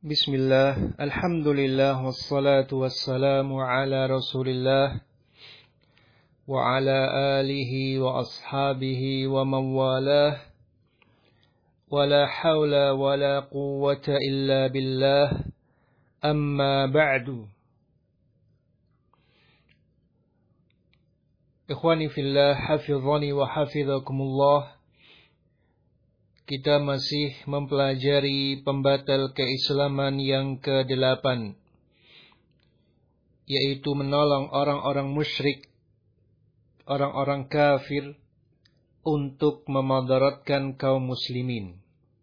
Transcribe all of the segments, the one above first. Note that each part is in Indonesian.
Bismillah, alhamdulillah, wassalatu wassalamu ala rasulillah wa ala alihi wa ashabihi wa mawalah wa la hawla wa la quwwata illa billah, amma ba'du. Ikhwani fillah, hafizani wa hafizakumullah. Kita masih mempelajari pembatal keislaman yang ke-8, yaitu menolong orang-orang musyrik, orang-orang kafir, untuk memadaratkan kaum muslimin.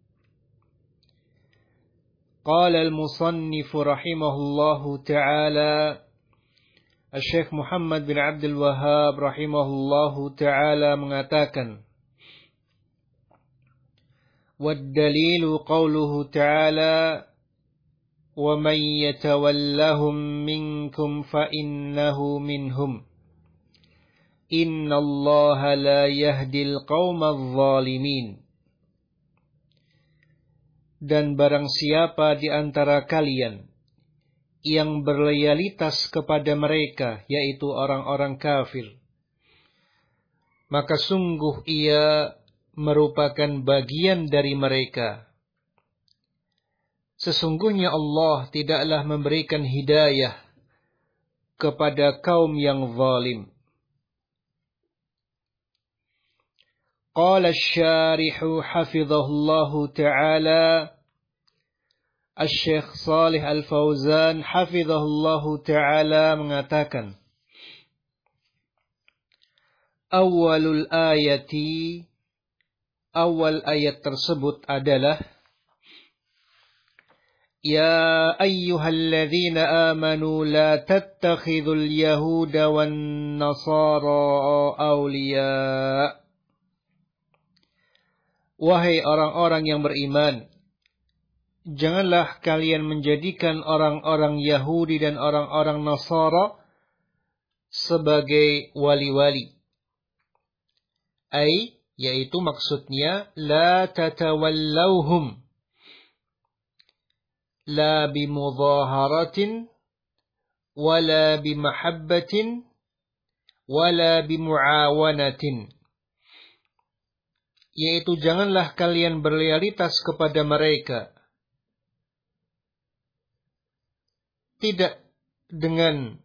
Qala al-musannif rahimahullahu ta'ala, Syekh Muhammad bin Abdul Wahhab rahimahullahu ta'ala mengatakan, وَالدَّلِيلُ قَوْلُهُ تَعَالَى وَمَنْ يَتَوَلَّهُمْ مِنْكُمْ فَإِنَّهُ مِنْهُمْ إِنَّ اللَّهَ لَا يَهْدِي الْقَوْمَ الظَّالِمِينَ. Dan barang siapa di antara kalian yang berloyalitas kepada mereka, yaitu orang-orang kafir, maka sungguh ia merupakan bagian dari mereka. Sesungguhnya Allah tidaklah memberikan hidayah kepada kaum yang zalim. Qala asy-syarihu hafizahullahu ta'ala, Asy-Syaikh Shalih Al-Fauzan hafizahullahu ta'ala mengatakan, awalul ayati, awal ayat tersebut adalah, Ya ayyuhalladzina amanu la tattakhidhul yahuda wan nasara awliya. Wahai orang-orang yang beriman, janganlah kalian menjadikan orang-orang Yahudi dan orang-orang Nasara sebagai wali-wali. Yaitu maksudnya la tatawallauhum la bimudaharatin wala bimahabbatin wala bimuawanatin, yaitu janganlah kalian berloyalitas kepada mereka, tidak dengan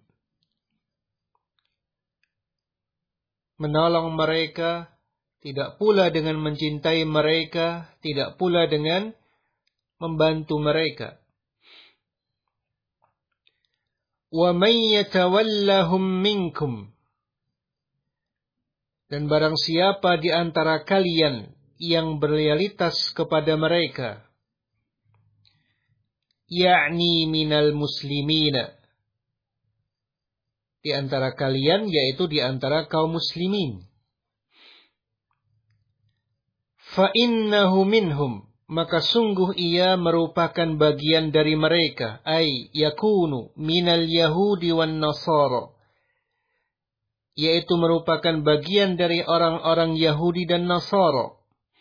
menolong mereka, tidak pula dengan mencintai mereka, tidak pula dengan membantu mereka. Wa man yatawallahum minkum, dan barang siapa di antara kalian yang berloyalitas kepada mereka, yakni minal muslimina, di antara kalian yaitu di antara kaum muslimin. Fa'innahu minhum, maka sungguh ia merupakan bagian dari mereka, yakunu minal yahudi wan nasara, yaitu merupakan bagian dari orang-orang Yahudi dan Nasara.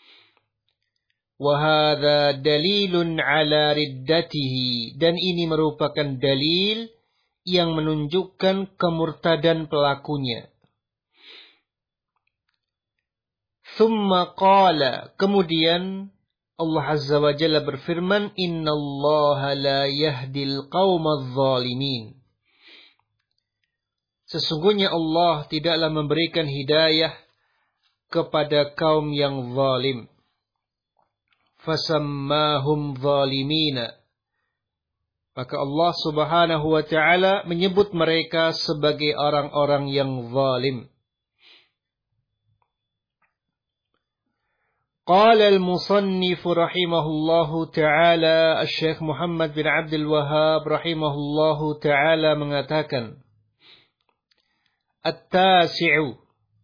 Wa hadza dalilun ala riddatihi, dan ini merupakan dalil yang menunjukkan kemurtadan pelakunya. Thumma qala, kemudian Allah Azza wa Jalla berfirman, Innallaha la yahdil qaumadh zalimin. Sesungguhnya Allah tidaklah memberikan hidayah kepada kaum yang zalim. Fasammahum zalimina, maka Allah Subhanahu wa ta'ala menyebut mereka sebagai orang-orang yang zalim. Qala al-musannif rahimahullahu ta'ala, Asy-Syaikh Muhammad bin Abdul Wahhab rahimahullahu ta'ala mengatakan, At-tasi'u,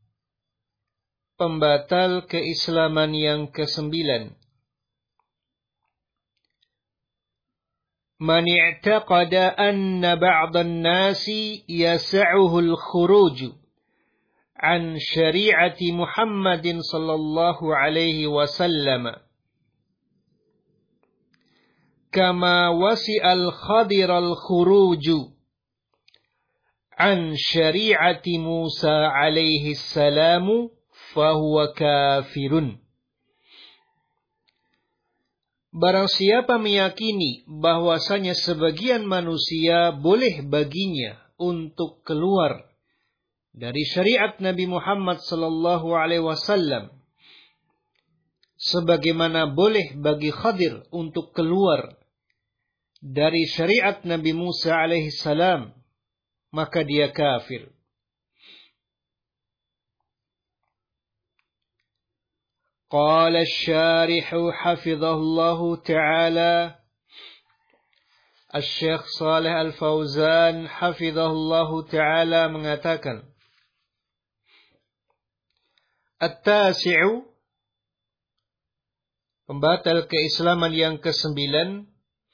pembatal keislaman yang ke-9. Man i'taqada anna ba'dhan nasi yas'uhu al-khuruj an syari'ati Muhammadin sallallahu alaihi wasallam kama wasi'al Khadiral khuruju an syari'ati Musa alaihi salamu fahuwa kafirun. Barang siapa meyakini bahwasanya sebagian manusia boleh baginya untuk keluar dari syariat Nabi Muhammad sallallahu alaihi wasallam, sebagaimana boleh bagi Khadir untuk keluar dari syariat Nabi Musa alaihi salam, maka dia kafir. Qala asy-syarih hafizahullahu ta'ala, Asy-Syaikh Shalih Al-Fauzan hafizahullahu ta'ala mengatakan, At-tasi'u, pembatal keislaman yang ke-9,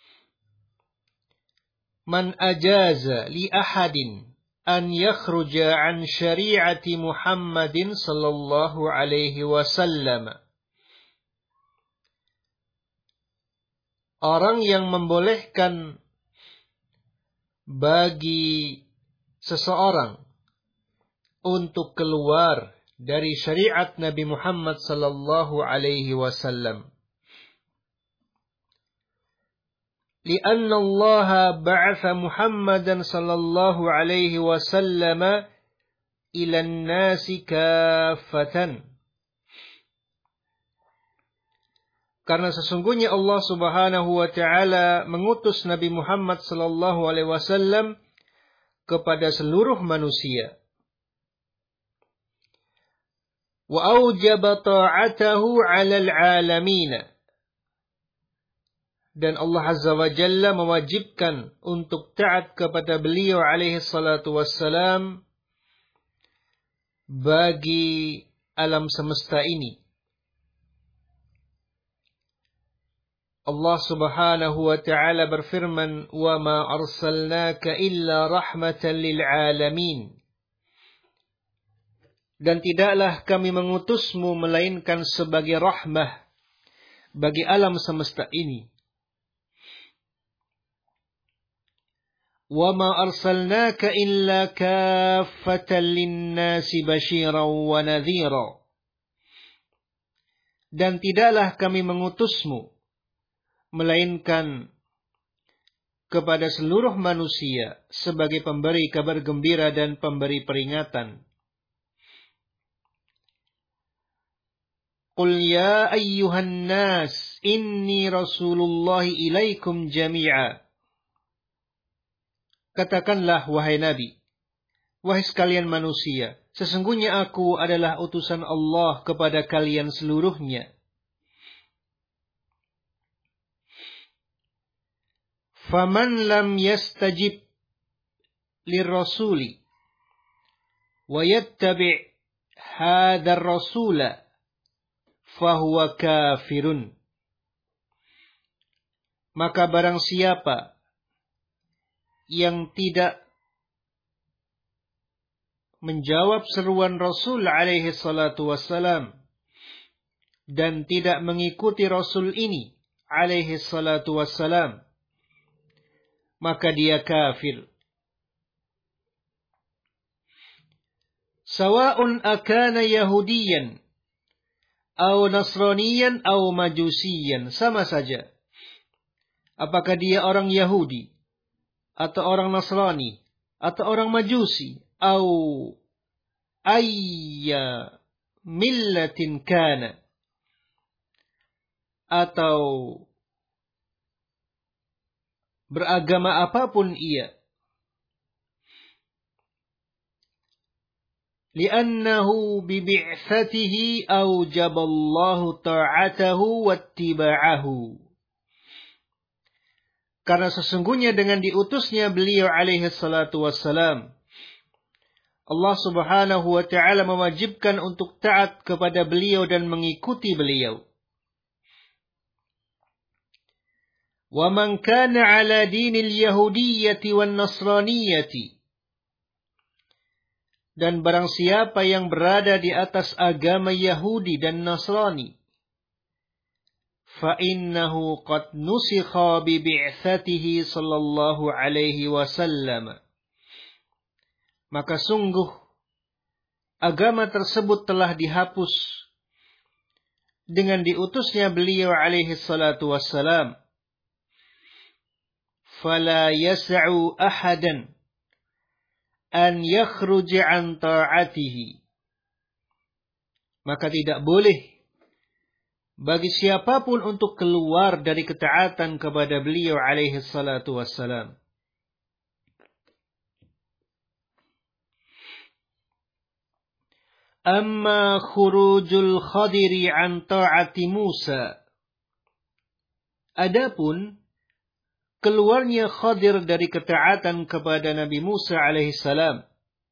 man ajaza li ahadin an yakhruja an syari'ati Muhammadin sallallahu alaihi wasallam. Orang yang membolehkan bagi seseorang untuk keluar dari syariat Nabi Muhammad sallallahu alaihi wasallam. لأن الله بعث محمدا صلى الله عليه وسلم إلى الناس كافة. Karena sesungguhnya Allah Subhanahu wa taala mengutus Nabi Muhammad sallallahu alaihi wasallam kepada seluruh manusia. Wa aujaba ta'atahu 'alal 'alamin. Dan Allah Azza wa Jalla mewajibkan untuk taat kepada beliau alaihi salatu wassalam bagi alam semesta ini. Allah Subhanahu wa ta'ala berfirman, "Wa ma arsalnaka illa rahmatan lil alamin." Dan tidaklah kami mengutusmu melainkan sebagai rahmah bagi alam semesta ini. Wa ma arsalnaka illa kaffatan lin-nasi basyiran wa nadhira. Dan tidaklah kami mengutusmu melainkan kepada seluruh manusia sebagai pemberi kabar gembira dan pemberi peringatan. Qul ya ayyuhan nas inni rasulullah ilaikum jami'a. Katakanlah wahai Nabi, wahai sekalian manusia, sesungguhnya aku adalah utusan Allah kepada kalian seluruhnya. Faman lam yastajib lirrasuli wa yattabi' hadzal rasula fahuwa kafirun. Maka barang siapa yang tidak menjawab seruan Rasul alaihi salatu wassalam dan tidak mengikuti Rasul ini alaihi salatu wassalam, maka dia kafir. Sawa'un akana yahudiyan atau nasraniyan atau majusiyan, sama saja. Apakah dia orang Yahudi atau orang Nasrani atau orang Majusi, atau ayya millatin kana, atau beragama apapun ia. Li'annahu bibi'thatihi aujaballahu ta'atahu wattiba'ahu. Karena sesungguhnya dengan diutusnya beliau alaihi salatu wassalam, Allah Subhanahu wa ta'ala mewajibkan untuk taat kepada beliau dan mengikuti beliau. Wa man kana ala dinil yahudiyyati wan nasraniyyati. Dan barang siapa yang berada di atas agama Yahudi dan Nasrani, فَإِنَّهُ قَدْ نُسِخَ بِبِعْثَتِهِ sallallahu alaihi wasallam. Maka sungguh agama tersebut telah dihapus dengan diutusnya beliau alaihi salatu wassalam. فَلَا يَسْعُ أَحَدًا أَنْ يَخْرُجَ عَنْ طَاعَتِهِ. Maka tidak boleh bagi siapapun untuk keluar dari ketaatan kepada beliau alaihi salatu wassalam. Amma khurujul Khadiri an ta'ati Musa. Adapun keluarnya Khadir dari ketaatan kepada Nabi Musa alaihi salam.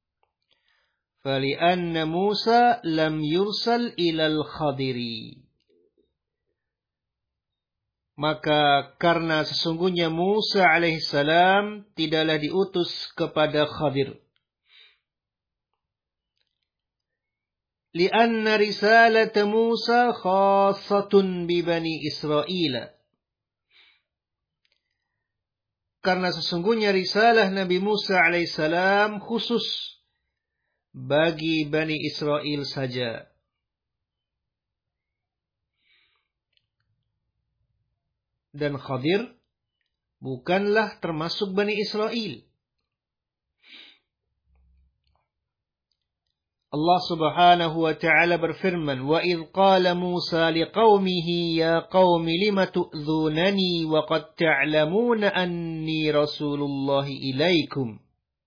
Fali'anna Musa lam yursal ilal Khadiri. Maka karena sesungguhnya Musa alaihissalam tidaklah diutus kepada Khadir. Lianna risalat Musa khassatun bi Bani Israel. Karena sesungguhnya risalah Nabi Musa alaihissalam khusus bagi Bani Israel saja. Dan Khadir bukanlah termasuk Bani Israel. Allah Subhanahu wa ta'ala berfirman, "Wa idh qala Musa liqaumihi ya qaumi lima tu'dhunani wa qad ta'lamuna anni Rasulullahi ilaikum."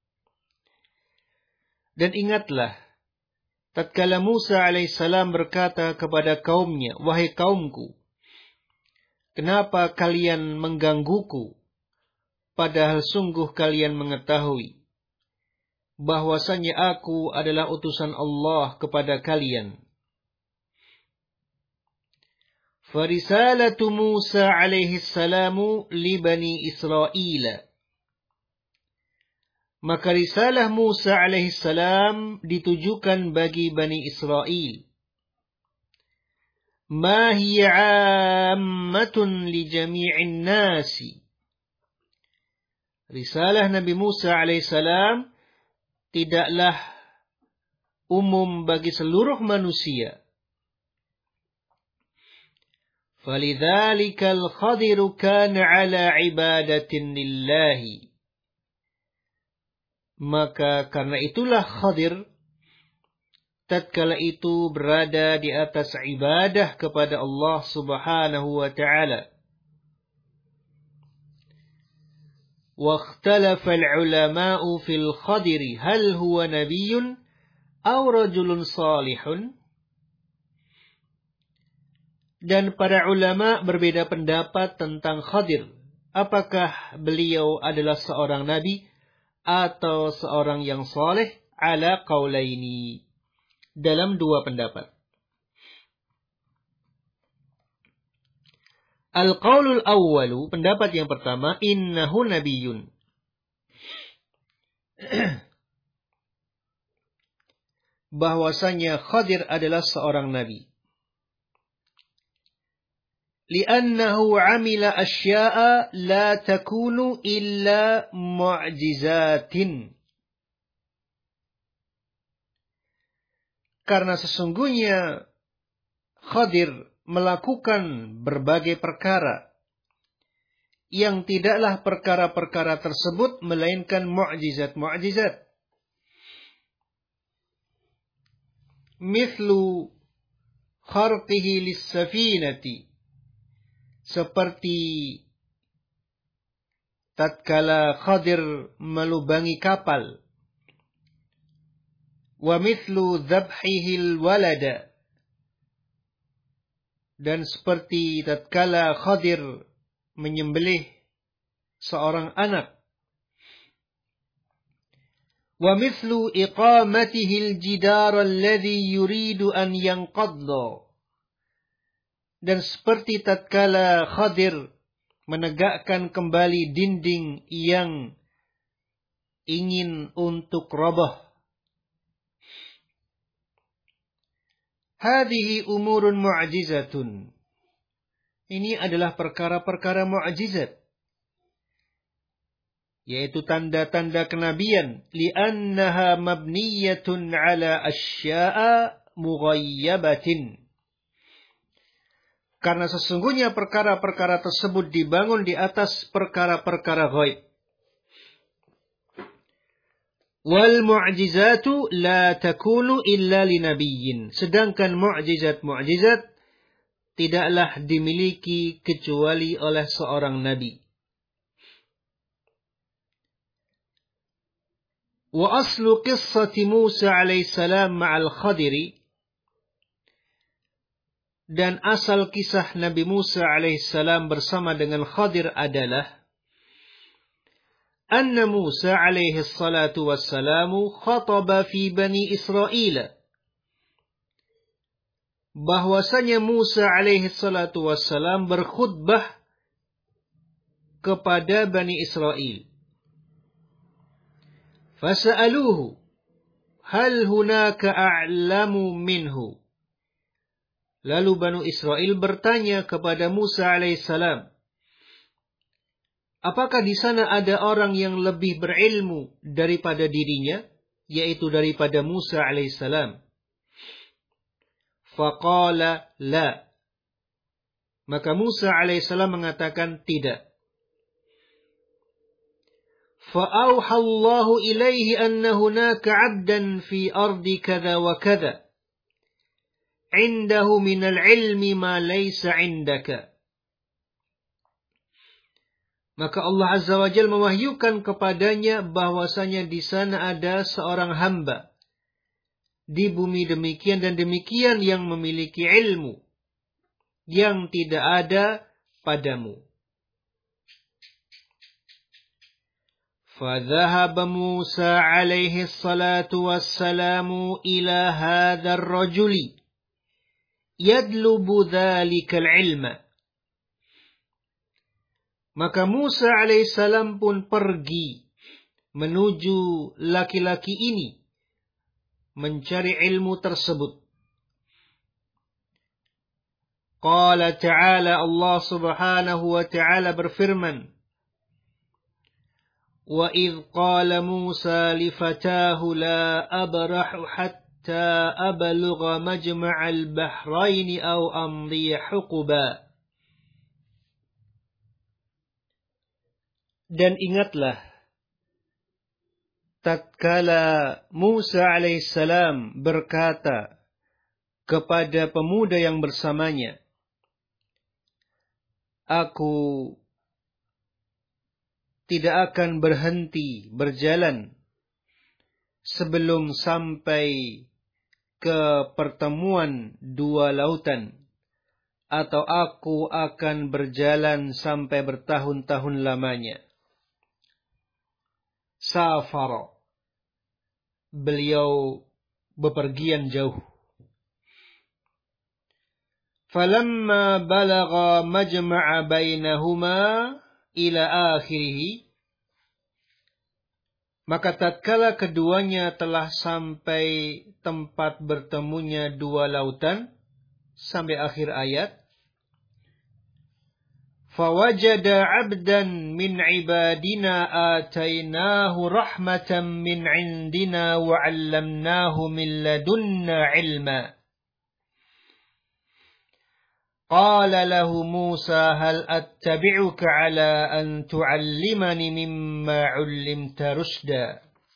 Dan ingatlah tatkala Musa alaihissalam berkata kepada kaumnya, "Wahai kaumku, kenapa kalian menggangguku, padahal sungguh kalian mengetahui bahwasanya aku adalah utusan Allah kepada kalian." Farisalatu Musa alaihi salamu li Bani Israel. Maka risalah Musa alaihi salam ditujukan bagi Bani Israel. Ma hiya 'ammatun li jami'in nasi. Risalah Nabi Musa alaihissalam tidaklah umum bagi seluruh manusia. Falidzalika al-Khadiru kana 'ala 'ibadatin lillahi. Maka karena itulah Khadir tatkala itu berada di atas ibadah kepada Allah Subhanahu wa ta'ala. Wa ikhtalafa al-ulama'u fil Khadiri hal huwa nabiyyun aw rajulun salihun. Dan para ulama berbeda pendapat tentang Khadir. Apakah beliau adalah seorang nabi atau seorang yang saleh? Ala qaulaini. Dalam dua pendapat. Al-qaulul awwalu, pendapat yang pertama, innahu nabiyyun. Bahwasanya Khadir adalah seorang nabi. Li'annahu 'amila asya'a la takunu illa mu'jizatin. Karena sesungguhnya Khadir melakukan berbagai perkara yang tidaklah perkara-perkara tersebut melainkan mu'jizat-mu'jizat. Mithlu kharqihi lis-safinati. Seperti tatkala Khadir melubangi kapal. Wa mithlu dhabhihil walada. Dan seperti tatkala Khadir menyembelih seorang anak. Wa mithlu iqamatihil jidar alladhi yuridu an yanqadda. Dan seperti tatkala Khadir menegakkan kembali dinding yang ingin untuk roboh. Hadhihi umurun mu'jizatun. Ini adalah perkara-perkara mu'jizat, yaitu tanda-tanda kenabian, li'annaha mabniyatun ala asya'a mughayyabatin. Karena sesungguhnya perkara-perkara tersebut dibangun di atas perkara-perkara ghaib. Wal mu'jizatu la takunu illa linabiyyin. Sedangkan mu'jizat-mu'jizat tidaklah dimiliki kecuali oleh seorang nabi. Wa aslu qissati Musa alaihissalam ma'al Khadiri, dan asal kisah Nabi Musa alaihissalam bersama dengan Khadir adalah anna Musa alaihi salatu wassalamu khataba fi Bani Israel. Bahwasanya Musa alaihi salatu wassalam berkhutbah kepada Bani Israel. Fasa'aluhu hal hunaka a'lamu minhu. Lalu Bani Israel bertanya kepada Musa alaihissalam, apakah di sana ada orang yang lebih berilmu daripada dirinya, yaitu daripada Musa alaihissalam? Faqala la. Maka Musa alaihissalam mengatakan tidak. Fa'auha Allahu ilaihi anna hunaka 'abdan fi ardi kadza wa kadza. Indahu minal ilmi ma laysa indaka. Maka Allah Azza wa Jalla mewahyukan kepadanya bahwasanya di sana ada seorang hamba di bumi demikian dan demikian yang memiliki ilmu yang tidak ada padamu. فذهب موسى عليه الصلاة والسلام إلى هذا الرجل يطلب ذلك العلم. Maka Musa alaihissalam pun pergi menuju laki-laki ini mencari ilmu tersebut. Qala ta'ala, Allah subhanahu wa ta'ala berfirman, وَإِذْ قَالَ مُوسَى لِفَتَاهُ لَا أَبْرَحُ حَتَّى أَبْلُغَ مَجْمَعَ الْبَحْرَيْنِ أَوْ أَمْضِيَ حُقُبًا. Dan ingatlah, tatkala Musa alaihissalam berkata kepada pemuda yang bersamanya, aku tidak akan berhenti berjalan sebelum sampai ke pertemuan dua lautan, atau aku akan berjalan sampai bertahun-tahun lamanya. Safara, beliau bepergian jauh. Falamma balagha majma'a bainahuma ila akhirih, maka tatkala keduanya telah sampai tempat bertemunya dua lautan sampai akhir ayat, fawajada 'abdan min 'ibadina atainahu rahmatan min 'indina wa 'allamnahu min ladunna 'ilma. Qala lahu Musa hal attabi'uka 'ala an tu'allimani mimma 'ullimta rusyda.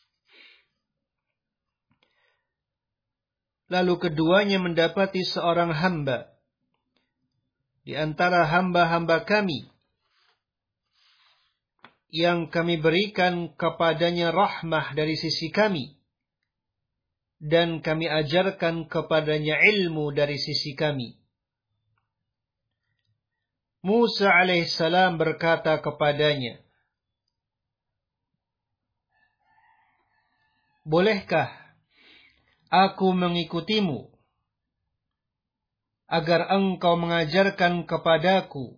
Lalu keduanya mendapati seorang hamba di antara hamba-hamba kami yang kami berikan kepadanya rahmah dari sisi kami dan kami ajarkan kepadanya ilmu dari sisi kami. Musa alaihissalam berkata kepadanya, bolehkah aku mengikutimu agar engkau mengajarkan kepadaku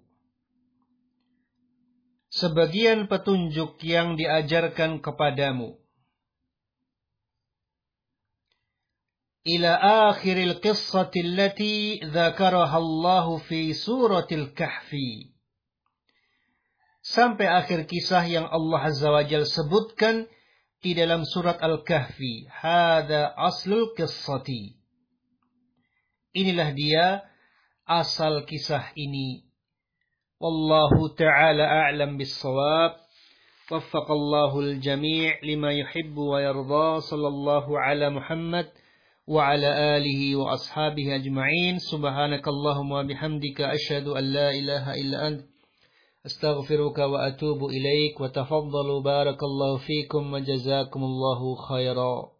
sebagian petunjuk yang diajarkan kepadamu? ila akhiril qissati allati dzakaraha Allah fi suratil Kahfi. Sampai akhir kisah yang Allah Azza wa Jalla sebutkan di dalam surat Al-Kahfi. Hada aslul qissati. Inilah dia asal kisah ini. Wallahu ta'ala a'lam bis-shawab. Waffaqallahu al-jami' lima yuhibbu wa yarda. Sallallahu ala Muhammad wa ala alihi wa ashabihi ajma'in. Subhanakallahumma bihamdika asyhadu an la ilaha illa anta أستغفرك وأتوب إليك وتفضلوا بارك الله فيكم وجزاكم الله خيرا.